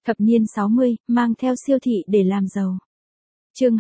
Thập niên 60, mang theo siêu thị để làm giàu. Chương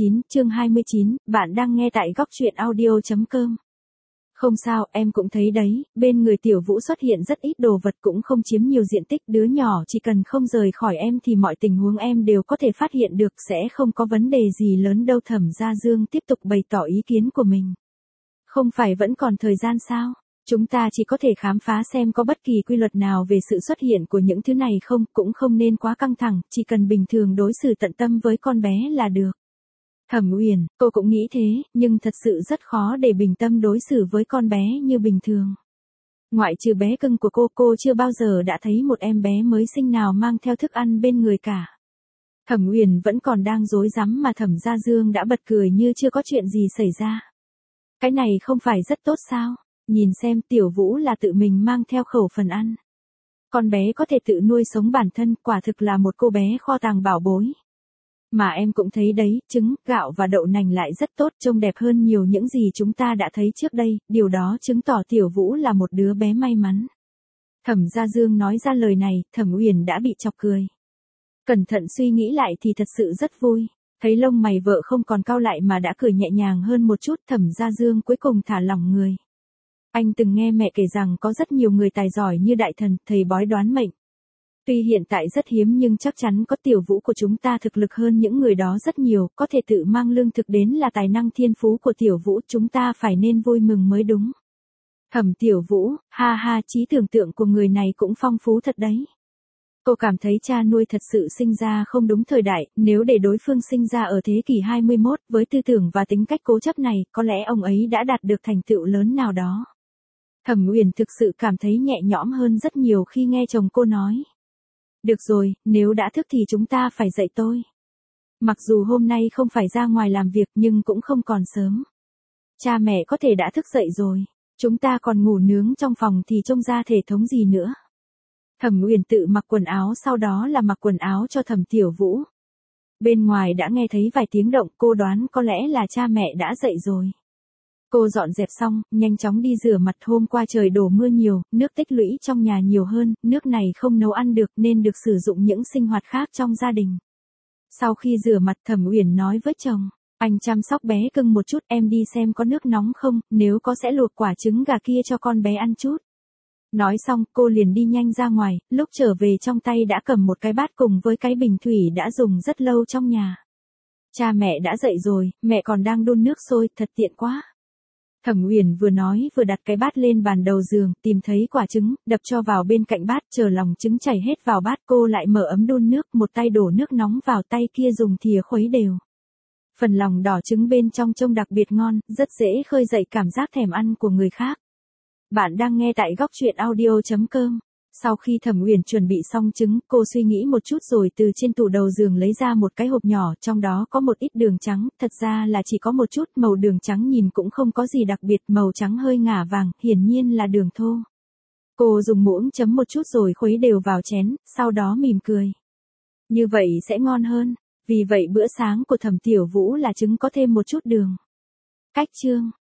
29, bạn đang nghe tại góc truyện audio.com. Không sao, em cũng thấy đấy, bên người Tiểu Vũ xuất hiện rất ít đồ vật cũng không chiếm nhiều diện tích, đứa nhỏ chỉ cần không rời khỏi em thì mọi tình huống em đều có thể phát hiện được, sẽ không có vấn đề gì lớn đâu. Thẩm Gia Dương tiếp tục bày tỏ ý kiến của mình. Không phải vẫn còn thời gian sao? Chúng ta chỉ có thể khám phá xem có bất kỳ quy luật nào về sự xuất hiện của những thứ này không, cũng không nên quá căng thẳng, chỉ cần bình thường đối xử tận tâm với con bé là được. Thẩm Uyển, cô cũng nghĩ thế, nhưng thật sự rất khó để bình tâm đối xử với con bé như bình thường. Ngoại trừ bé cưng của cô chưa bao giờ đã thấy một em bé mới sinh nào mang theo thức ăn bên người cả. Thẩm Uyển vẫn còn đang rối rắm mà Thẩm Gia Dương đã bật cười như chưa có chuyện gì xảy ra. Cái này không phải rất tốt sao? Nhìn xem, Tiểu Vũ là tự mình mang theo khẩu phần ăn. Con bé có thể tự nuôi sống bản thân, quả thực là một cô bé kho tàng bảo bối. Mà em cũng thấy đấy, trứng, gạo và đậu nành lại rất tốt, trông đẹp hơn nhiều những gì chúng ta đã thấy trước đây, điều đó chứng tỏ Tiểu Vũ là một đứa bé may mắn. Thẩm Gia Dương nói ra lời này, Thẩm Uyển đã bị chọc cười. Cẩn thận suy nghĩ lại thì thật sự rất vui. Thấy lông mày vợ không còn cau lại mà đã cười nhẹ nhàng hơn một chút, Thẩm Gia Dương cuối cùng thả lỏng người. Anh từng nghe mẹ kể rằng có rất nhiều người tài giỏi như đại thần, thầy bói đoán mệnh. Tuy hiện tại rất hiếm nhưng chắc chắn có Tiểu Vũ của chúng ta thực lực hơn những người đó rất nhiều, có thể tự mang lương thực đến là tài năng thiên phú của Tiểu Vũ, chúng ta phải nên vui mừng mới đúng. Thẩm Tiểu Vũ, ha ha, trí tưởng tượng của người này cũng phong phú thật đấy. Cô cảm thấy cha nuôi thật sự sinh ra không đúng thời đại, nếu để đối phương sinh ra ở thế kỷ 21 với tư tưởng và tính cách cố chấp này, có lẽ ông ấy đã đạt được thành tựu lớn nào đó. Thẩm Uyển thực sự cảm thấy nhẹ nhõm hơn rất nhiều khi nghe chồng cô nói. Được rồi, nếu đã thức thì chúng ta phải dậy tôi. Mặc dù hôm nay không phải ra ngoài làm việc nhưng cũng không còn sớm. Cha mẹ có thể đã thức dậy rồi, chúng ta còn ngủ nướng trong phòng thì trông ra thể thống gì nữa. Thẩm Uyển tự mặc quần áo, sau đó là mặc quần áo cho Thẩm Tiểu Vũ. Bên ngoài đã nghe thấy vài tiếng động, cô đoán có lẽ là cha mẹ đã dậy rồi. Cô dọn dẹp xong, nhanh chóng đi rửa mặt. Hôm qua trời đổ mưa nhiều, nước tích lũy trong nhà nhiều hơn, nước này không nấu ăn được nên được sử dụng những sinh hoạt khác trong gia đình. Sau khi rửa mặt, Thẩm Uyển nói với chồng, anh chăm sóc bé cưng một chút, em đi xem có nước nóng không, nếu có sẽ luộc quả trứng gà kia cho con bé ăn chút. Nói xong, cô liền đi nhanh ra ngoài, lúc trở về trong tay đã cầm một cái bát cùng với cái bình thủy đã dùng rất lâu trong nhà. Cha mẹ đã dậy rồi, mẹ còn đang đun nước sôi, thật tiện quá. Thẩm Uyển vừa nói vừa đặt cái bát lên bàn đầu giường, tìm thấy quả trứng, đập cho vào bên cạnh bát, chờ lòng trứng chảy hết vào bát, cô lại mở ấm đun nước, một tay đổ nước nóng vào, tay kia dùng thìa khuấy đều. Phần lòng đỏ trứng bên trong trông đặc biệt ngon, rất dễ khơi dậy cảm giác thèm ăn của người khác. Bạn đang nghe tại góc truyện audio.com. Sau khi Thẩm Uyển chuẩn bị xong trứng, cô suy nghĩ một chút rồi từ trên tủ đầu giường lấy ra một cái hộp nhỏ, trong đó có một ít đường trắng, thật ra là chỉ có một chút, màu đường trắng nhìn cũng không có gì đặc biệt, màu trắng hơi ngả vàng, hiển nhiên là đường thô. Cô dùng muỗng chấm một chút rồi khuấy đều vào chén, sau đó mỉm cười. Như vậy sẽ ngon hơn, vì vậy bữa sáng của Thẩm Tiểu Vũ là trứng có thêm một chút đường. Cách chương